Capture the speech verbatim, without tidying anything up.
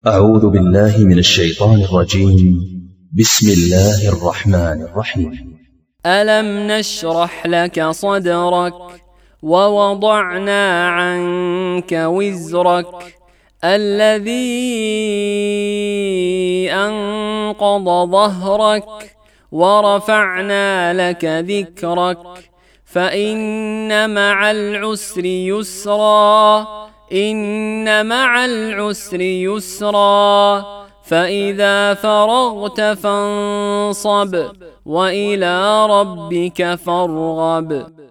أعوذ بالله من الشيطان الرجيم. بسم الله الرحمن الرحيم. ألم نشرح لك صدرك ووضعنا عنك وزرك الذي أنقض ظهرك ورفعنا لك ذكرك فإن مع العسر يسرا إن مع العسر يسرا فإذا فرغت فانصب وإلى ربك فارغب.